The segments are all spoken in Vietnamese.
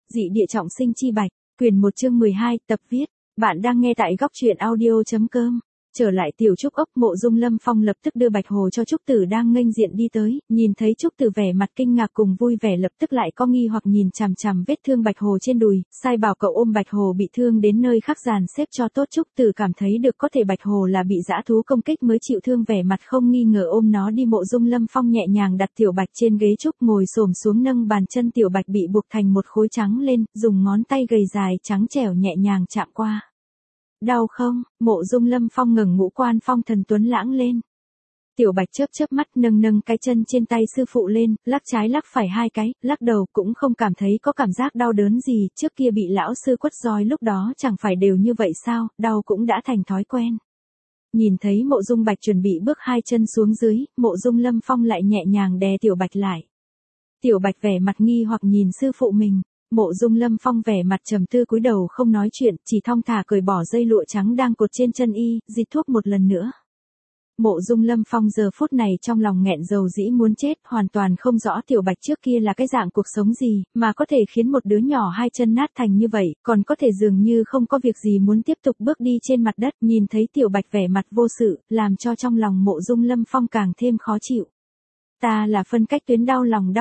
Dị địa trọng sinh chi bạch, quyền 1 chương 12, tập viết. Bạn đang nghe tại góc truyện audio.com. Trở lại tiểu trúc ốc, Mộ Dung Lâm Phong lập tức đưa Bạch Hồ cho Trúc Tử đang nghênh diện đi tới, nhìn thấy Trúc Tử vẻ mặt kinh ngạc cùng vui vẻ lập tức lại có nghi hoặc nhìn chằm chằm vết thương Bạch Hồ trên đùi, sai bảo cậu ôm Bạch Hồ bị thương đến nơi khác dàn xếp cho tốt. Trúc Tử cảm thấy được có thể Bạch Hồ là bị dã thú công kích mới chịu thương, vẻ mặt không nghi ngờ ôm nó đi. Mộ Dung Lâm Phong nhẹ nhàng đặt Tiểu Bạch trên ghế trúc, ngồi xổm xuống nâng bàn chân Tiểu Bạch bị buộc thành một khối trắng lên, dùng ngón tay gầy dài trắng trẻo nhẹ nhàng chạm qua. Đau không? Mộ Dung Lâm Phong ngẩng ngũ quan phong thần tuấn lãng lên. Tiểu Bạch chớp chớp mắt nâng cái chân trên tay sư phụ lên, lắc trái lắc phải hai cái, lắc đầu cũng không cảm thấy có cảm giác đau đớn gì, trước kia bị lão sư quất roi lúc đó chẳng phải đều như vậy sao, đau cũng đã thành thói quen. Nhìn thấy Mộ Dung Bạch chuẩn bị bước hai chân xuống dưới, Mộ Dung Lâm Phong lại nhẹ nhàng đè Tiểu Bạch lại. Tiểu Bạch vẻ mặt nghi hoặc nhìn sư phụ mình. Mộ Dung Lâm Phong vẻ mặt trầm tư cúi đầu không nói chuyện, chỉ thong thả cởi bỏ dây lụa trắng đang cột trên chân y, dịch thuốc một lần nữa. Mộ Dung Lâm Phong giờ phút này trong lòng nghẹn dầu dĩ muốn chết, hoàn toàn không rõ Tiểu Bạch trước kia là cái dạng cuộc sống gì, mà có thể khiến một đứa nhỏ hai chân nát thành như vậy, còn có thể dường như không có việc gì muốn tiếp tục bước đi trên mặt đất. Nhìn thấy Tiểu Bạch vẻ mặt vô sự, làm cho trong lòng Mộ Dung Lâm Phong càng thêm khó chịu. Ta là phân cách tuyến đau lòng.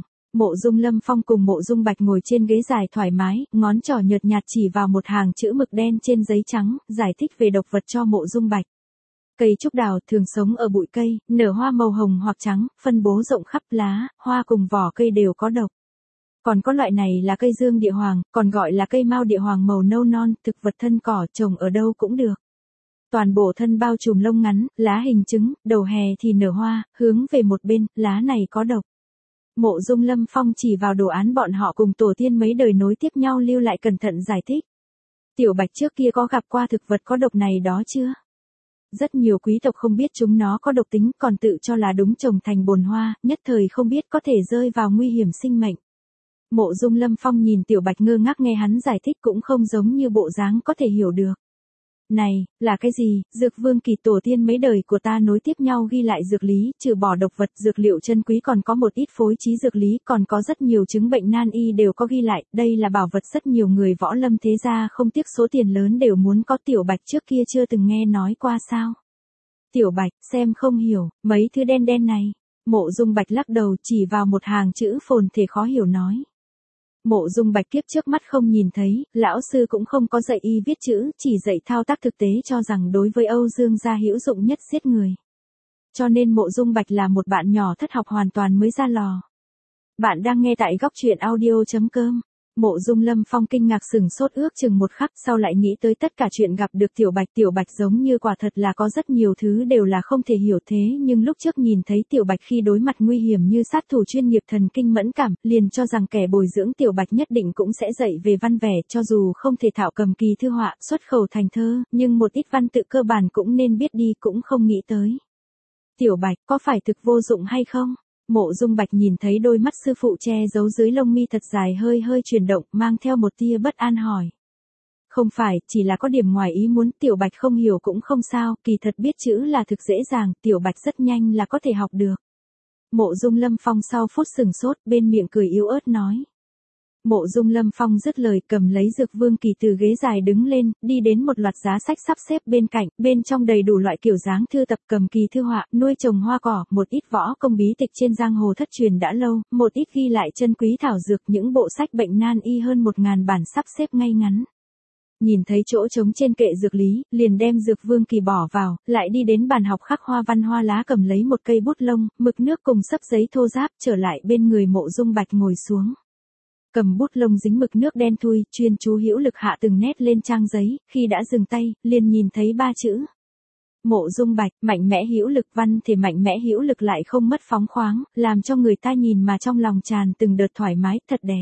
Mộ Dung Lâm Phong cùng Mộ Dung Bạch ngồi trên ghế dài thoải mái, ngón trỏ nhợt nhạt chỉ vào một hàng chữ mực đen trên giấy trắng, giải thích về độc vật cho Mộ Dung Bạch. Cây trúc đào thường sống ở bụi cây, nở hoa màu hồng hoặc trắng, phân bố rộng khắp, lá, hoa cùng vỏ cây đều có độc. Còn có loại này là cây dương địa hoàng, còn gọi là cây mao địa hoàng, màu nâu non, thực vật thân cỏ, trồng ở đâu cũng được. Toàn bộ thân bao trùm lông ngắn, lá hình trứng, đầu hè thì nở hoa, hướng về một bên, lá này có độc. Mộ Dung Lâm Phong chỉ vào đồ án bọn họ cùng tổ tiên mấy đời nối tiếp nhau lưu lại cẩn thận giải thích. Tiểu Bạch trước kia có gặp qua thực vật có độc này đó chưa? Rất nhiều quý tộc không biết chúng nó có độc tính, còn tự cho là đúng trồng thành bồn hoa, nhất thời không biết có thể rơi vào nguy hiểm sinh mệnh. Mộ Dung Lâm Phong nhìn Tiểu Bạch ngơ ngác nghe hắn giải thích cũng không giống như bộ dáng có thể hiểu được. Này, là cái gì? Dược vương kỳ tổ tiên mấy đời của ta nối tiếp nhau ghi lại dược lý, trừ bỏ độc vật, dược liệu chân quý còn có một ít phối trí dược lý, còn có rất nhiều chứng bệnh nan y đều có ghi lại, đây là bảo vật rất nhiều người võ lâm thế gia không tiếc số tiền lớn đều muốn có. Tiểu Bạch trước kia chưa từng nghe nói qua sao? Tiểu Bạch, xem không hiểu, mấy thứ đen đen này. Mộ Dung Bạch lắc đầu chỉ vào một hàng chữ phồn thể khó hiểu nói. Mộ Dung Bạch kiếp trước mắt không nhìn thấy, lão sư cũng không có dạy y viết chữ, chỉ dạy thao tác thực tế, cho rằng đối với Âu Dương gia hữu dụng nhất giết người. Cho nên Mộ Dung Bạch là một bạn nhỏ thất học hoàn toàn mới ra lò. Bạn đang nghe tại góc truyện audio.com. Mộ Dung Lâm Phong kinh ngạc sừng sốt ước chừng một khắc, sau lại nghĩ tới tất cả chuyện gặp được Tiểu Bạch giống như quả thật là có rất nhiều thứ đều là không thể hiểu, thế nhưng lúc trước nhìn thấy Tiểu Bạch khi đối mặt nguy hiểm như sát thủ chuyên nghiệp thần kinh mẫn cảm, liền cho rằng kẻ bồi dưỡng Tiểu Bạch nhất định cũng sẽ dạy về văn vẻ, cho dù không thể thạo cầm kỳ thư họa, xuất khẩu thành thơ, nhưng một ít văn tự cơ bản cũng nên biết đi, cũng không nghĩ tới. Tiểu Bạch, có phải thực vô dụng hay không? Mộ Dung Bạch nhìn thấy đôi mắt sư phụ che giấu dưới lông mi thật dài hơi chuyển động, mang theo một tia bất an hỏi. Không phải, chỉ là có điểm ngoài ý muốn. Tiểu Bạch không hiểu cũng không sao, kỳ thật biết chữ là thực dễ dàng, Tiểu Bạch rất nhanh là có thể học được. Mộ Dung Lâm Phong sau phút sừng sốt, bên miệng cười yếu ớt nói. Mộ Dung Lâm Phong dứt lời cầm lấy Dược Vương Kỳ từ ghế dài đứng lên, đi đến một loạt giá sách sắp xếp bên cạnh, bên trong đầy đủ loại kiểu dáng thư tập, cầm kỳ thư họa, nuôi trồng hoa cỏ, một ít võ công bí tịch trên giang hồ thất truyền đã lâu, một ít ghi lại chân quý thảo dược, những bộ sách bệnh nan y hơn 1000 bản sắp xếp ngay ngắn. Nhìn thấy chỗ trống trên kệ dược lý, liền đem Dược Vương Kỳ bỏ vào, lại đi đến bàn học khắc hoa văn hoa lá, cầm lấy một cây bút lông, mực nước cùng xấp giấy thô ráp, trở lại bên người Mộ Dung Bạch ngồi xuống. Cầm bút lông dính mực nước đen thui, chuyên chú hữu lực hạ từng nét lên trang giấy, khi đã dừng tay, liền nhìn thấy 3 chữ. Mộ Dung Bạch, mạnh mẽ hữu lực, văn thể mạnh mẽ hữu lực lại không mất phóng khoáng, làm cho người ta nhìn mà trong lòng tràn từng đợt thoải mái, thật đẹp.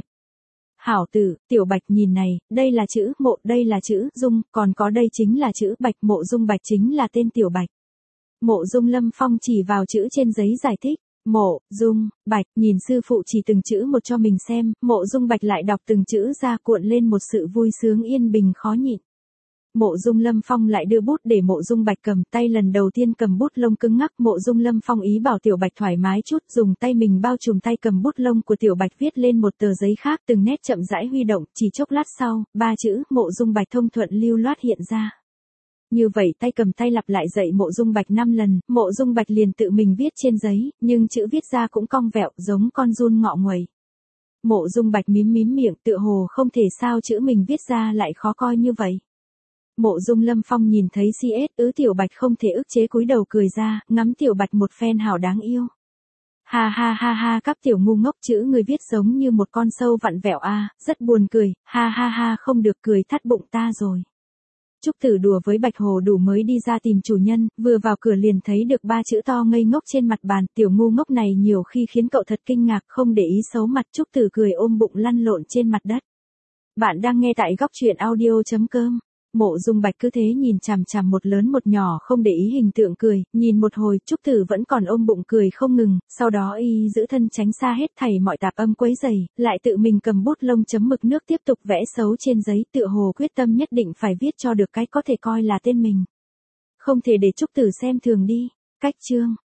Hảo tử, Tiểu Bạch nhìn này, đây là chữ Mộ, đây là chữ Dung, còn có đây chính là chữ Bạch, Mộ Dung Bạch chính là tên Tiểu Bạch. Mộ Dung Lâm Phong chỉ vào chữ trên giấy giải thích. Mộ Dung Bạch, nhìn sư phụ chỉ từng chữ một cho mình xem, Mộ Dung Bạch lại đọc từng chữ ra, cuộn lên một sự vui sướng yên bình khó nhịn. Mộ Dung Lâm Phong lại đưa bút để Mộ Dung Bạch cầm, tay lần đầu tiên cầm bút lông cứng ngắc, Mộ Dung Lâm Phong ý bảo Tiểu Bạch thoải mái chút, dùng tay mình bao trùm tay cầm bút lông của Tiểu Bạch viết lên một tờ giấy khác, từng nét chậm rãi huy động, chỉ chốc lát sau, ba chữ Mộ Dung Bạch thông thuận lưu loát hiện ra. Như vậy tay cầm tay lặp lại dạy Mộ Dung Bạch 5 lần, Mộ Dung Bạch liền tự mình viết trên giấy, nhưng chữ viết ra cũng cong vẹo, giống con giun ngọ nguậy. Mộ Dung Bạch mím miệng, tựa hồ không thể sao chữ mình viết ra lại khó coi như vậy. Mộ Dung Lâm Phong nhìn thấy CS Tiểu Bạch không thể ức chế cúi đầu cười ra, ngắm Tiểu Bạch một phen hảo đáng yêu. Ha ha ha ha, các tiểu ngu ngốc, chữ người viết giống như một con sâu vặn vẹo a, rất buồn cười, ha ha ha, không được cười thắt bụng ta rồi. Trúc Tử đùa với Bạch Hồ Đủ mới đi ra tìm chủ nhân, vừa vào cửa liền thấy được ba chữ to ngây ngốc trên mặt bàn, tiểu ngu ngốc này nhiều khi khiến cậu thật kinh ngạc, không để ý xấu mặt. Trúc Tử cười ôm bụng lăn lộn trên mặt đất. Bạn đang nghe tại góc truyện audio.com. Mộ Dung Bạch cứ thế nhìn chằm chằm một lớn một nhỏ không để ý hình tượng cười, nhìn một hồi, Trúc Tử vẫn còn ôm bụng cười không ngừng, sau đó y giữ thân tránh xa hết thảy mọi tạp âm quấy rầy, lại tự mình cầm bút lông chấm mực nước tiếp tục vẽ xấu trên giấy, tựa hồ quyết tâm nhất định phải viết cho được cái có thể coi là tên mình. Không thể để Trúc Tử xem thường đi. Cách chương